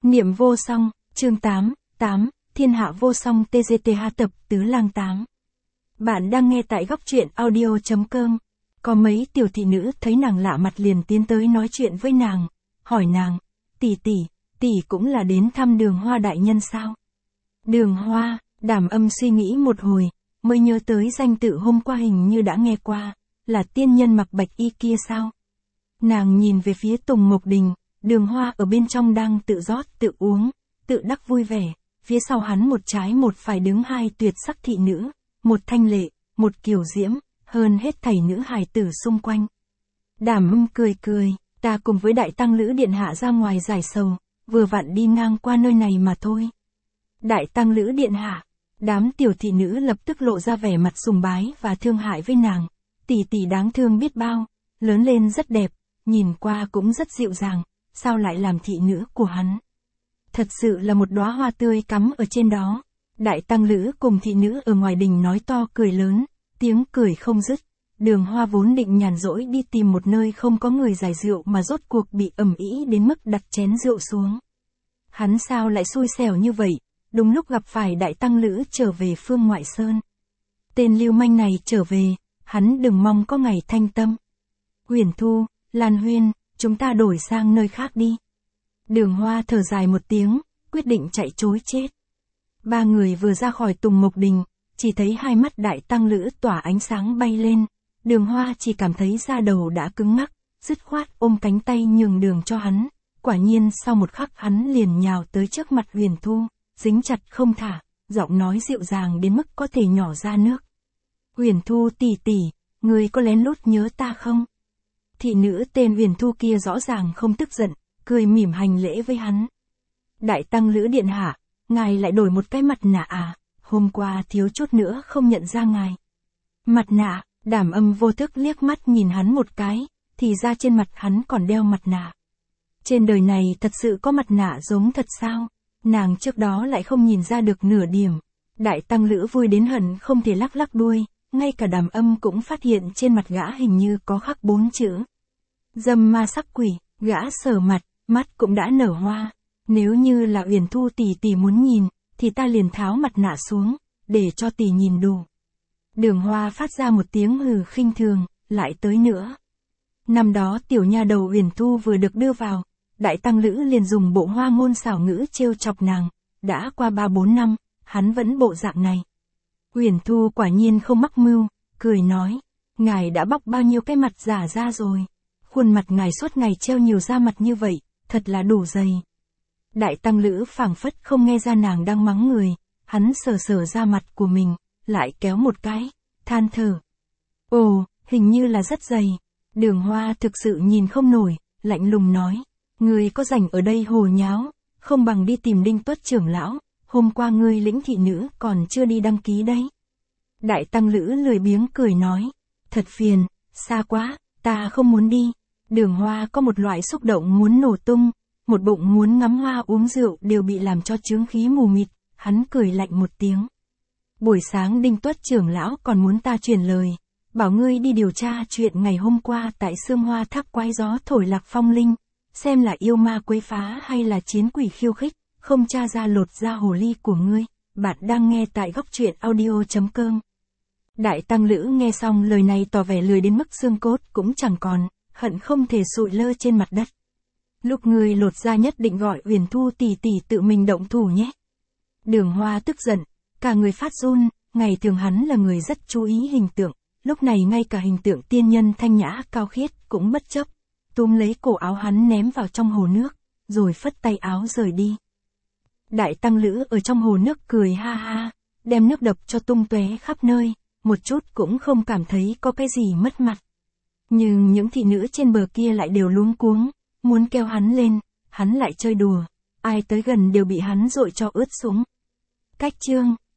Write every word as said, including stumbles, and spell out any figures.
Niệm vô song, chương tám, tám, Thiên hạ vô song tê giê tê hát tập tứ lang tám. Bạn đang nghe tại góc truyện audio.com. Có mấy tiểu thị nữ thấy nàng lạ mặt liền tiến tới nói chuyện với nàng, hỏi nàng, tỷ tỷ, tỷ cũng là đến thăm Đường Hoa đại nhân sao? Đường Hoa, Đàm Âm suy nghĩ một hồi, mới nhớ tới danh tự hôm qua hình như đã nghe qua, là tiên nhân mặc bạch y kia sao? Nàng nhìn về phía Tùng Mộc Đình, Đường Hoa ở bên trong đang tự rót tự uống, tự đắc vui vẻ, phía sau hắn một trái một phải đứng hai tuyệt sắc thị nữ, một thanh lệ, một kiều diễm, hơn hết thảy nữ hài tử xung quanh. Đàm Âm cười cười, ta cùng với đại tăng lữ điện hạ ra ngoài giải sầu, vừa vặn đi ngang qua nơi này mà thôi. Đại tăng lữ điện hạ, đám tiểu thị nữ lập tức lộ ra vẻ mặt sùng bái và thương hại với nàng, tỷ tỷ đáng thương biết bao, lớn lên rất đẹp, nhìn qua cũng rất dịu dàng, sao lại làm thị nữ của hắn? Thật sự là một đóa hoa tươi cắm ở trên đó. Đại tăng lữ cùng thị nữ ở ngoài đình nói to cười lớn, tiếng cười không dứt. Đường Hoa vốn định nhàn rỗi đi tìm một nơi không có người giải rượu mà rốt cuộc bị ầm ĩ đến mức đặt chén rượu xuống. Hắn sao lại xui xẻo như vậy, đúng lúc gặp phải đại tăng lữ trở về Phương Ngoại Sơn. Tên lưu manh này trở về, hắn đừng mong có ngày thanh tâm. Huyền Thu, Lan Huyên, chúng ta đổi sang nơi khác đi. Đường Hoa thở dài một tiếng, quyết định chạy trối chết. Ba người vừa ra khỏi Tùng Mộc Đình, chỉ thấy hai mắt đại tăng lữ tỏa ánh sáng bay lên. Đường Hoa chỉ cảm thấy da đầu đã cứng ngắc, dứt khoát ôm cánh tay nhường đường cho hắn. Quả nhiên sau một khắc hắn liền nhào tới trước mặt Huyền Thu, dính chặt không thả, giọng nói dịu dàng đến mức có thể nhỏ ra nước. Huyền Thu tỷ tỷ, người có lén lút nhớ ta không? Thị nữ tên Huyền Thu kia rõ ràng không tức giận, cười mỉm hành lễ với hắn. Đại tăng lữ điện hạ, ngài lại đổi một cái mặt nạ à, hôm qua thiếu chút nữa không nhận ra ngài. Mặt nạ, Đàm Âm vô thức liếc mắt nhìn hắn một cái, thì ra trên mặt hắn còn đeo mặt nạ. Trên đời này thật sự có mặt nạ giống thật sao? Nàng trước đó lại không nhìn ra được nửa điểm. Đại tăng lữ vui đến hận không thể lắc lắc đuôi, ngay cả Đàm Âm cũng phát hiện trên mặt gã hình như có khắc bốn chữ. Dâm ma sắc quỷ, gã sờ mặt, mắt cũng đã nở hoa. Nếu như là Uyển Thu tỷ tỷ muốn nhìn, thì ta liền tháo mặt nạ xuống, để cho tỷ nhìn đủ. Đường Hoa phát ra một tiếng hừ khinh thường, lại tới nữa. Năm đó tiểu nha đầu Uyển Thu vừa được đưa vào, đại tăng lữ liền dùng bộ hoa ngôn xảo ngữ trêu chọc nàng, đã qua ba bốn năm, hắn vẫn bộ dạng này. Uyển Thu quả nhiên không mắc mưu, cười nói, ngài đã bóc bao nhiêu cái mặt giả ra rồi. Khuôn mặt ngài suốt ngày treo nhiều da mặt như vậy, thật là đủ dày. Đại tăng lữ phảng phất không nghe ra nàng đang mắng người, hắn sờ sờ da mặt của mình, lại kéo một cái, than thở. Ồ, hình như là rất dày. Đường Hoa thực sự nhìn không nổi, lạnh lùng nói, ngươi có rảnh ở đây hồ nháo, không bằng đi tìm Đinh Tuất trưởng lão, hôm qua ngươi lĩnh thị nữ còn chưa đi đăng ký đấy. Đại tăng lữ lười biếng cười nói, thật phiền, xa quá, ta không muốn đi. Đường Hoa có một loại xúc động muốn nổ tung, một bụng muốn ngắm hoa uống rượu đều bị làm cho chướng khí mù mịt, hắn cười lạnh một tiếng. Buổi sáng Đinh Tuất trưởng lão còn muốn ta truyền lời, bảo ngươi đi điều tra chuyện ngày hôm qua tại Sương Hoa Tháp quái gió thổi lạc phong linh, xem là yêu ma quấy phá hay là chiến quỷ khiêu khích, không tra ra lột da hồ ly của ngươi. Bạn đang nghe tại góc truyện audio.com. Đại tăng lữ nghe xong lời này tỏ vẻ lười đến mức xương cốt cũng chẳng còn, hận không thể sụi lơ trên mặt đất. Lúc ngươi lột da nhất định gọi Uyển Thu tỷ tỷ tự mình động thủ nhé. Đường Hoa tức giận, cả người phát run, ngày thường hắn là người rất chú ý hình tượng, lúc này ngay cả hình tượng tiên nhân thanh nhã cao khiết cũng bất chấp, túm lấy cổ áo hắn ném vào trong hồ nước, rồi phất tay áo rời đi. Đại tăng lữ ở trong hồ nước cười ha ha, đem nước độc cho tung tóe khắp nơi, một chút cũng không cảm thấy có cái gì mất mặt. Nhưng những thị nữ trên bờ kia lại đều luống cuống, muốn kêu hắn lên, hắn lại chơi đùa, ai tới gần đều bị hắn dội cho ướt sũng. Cách chương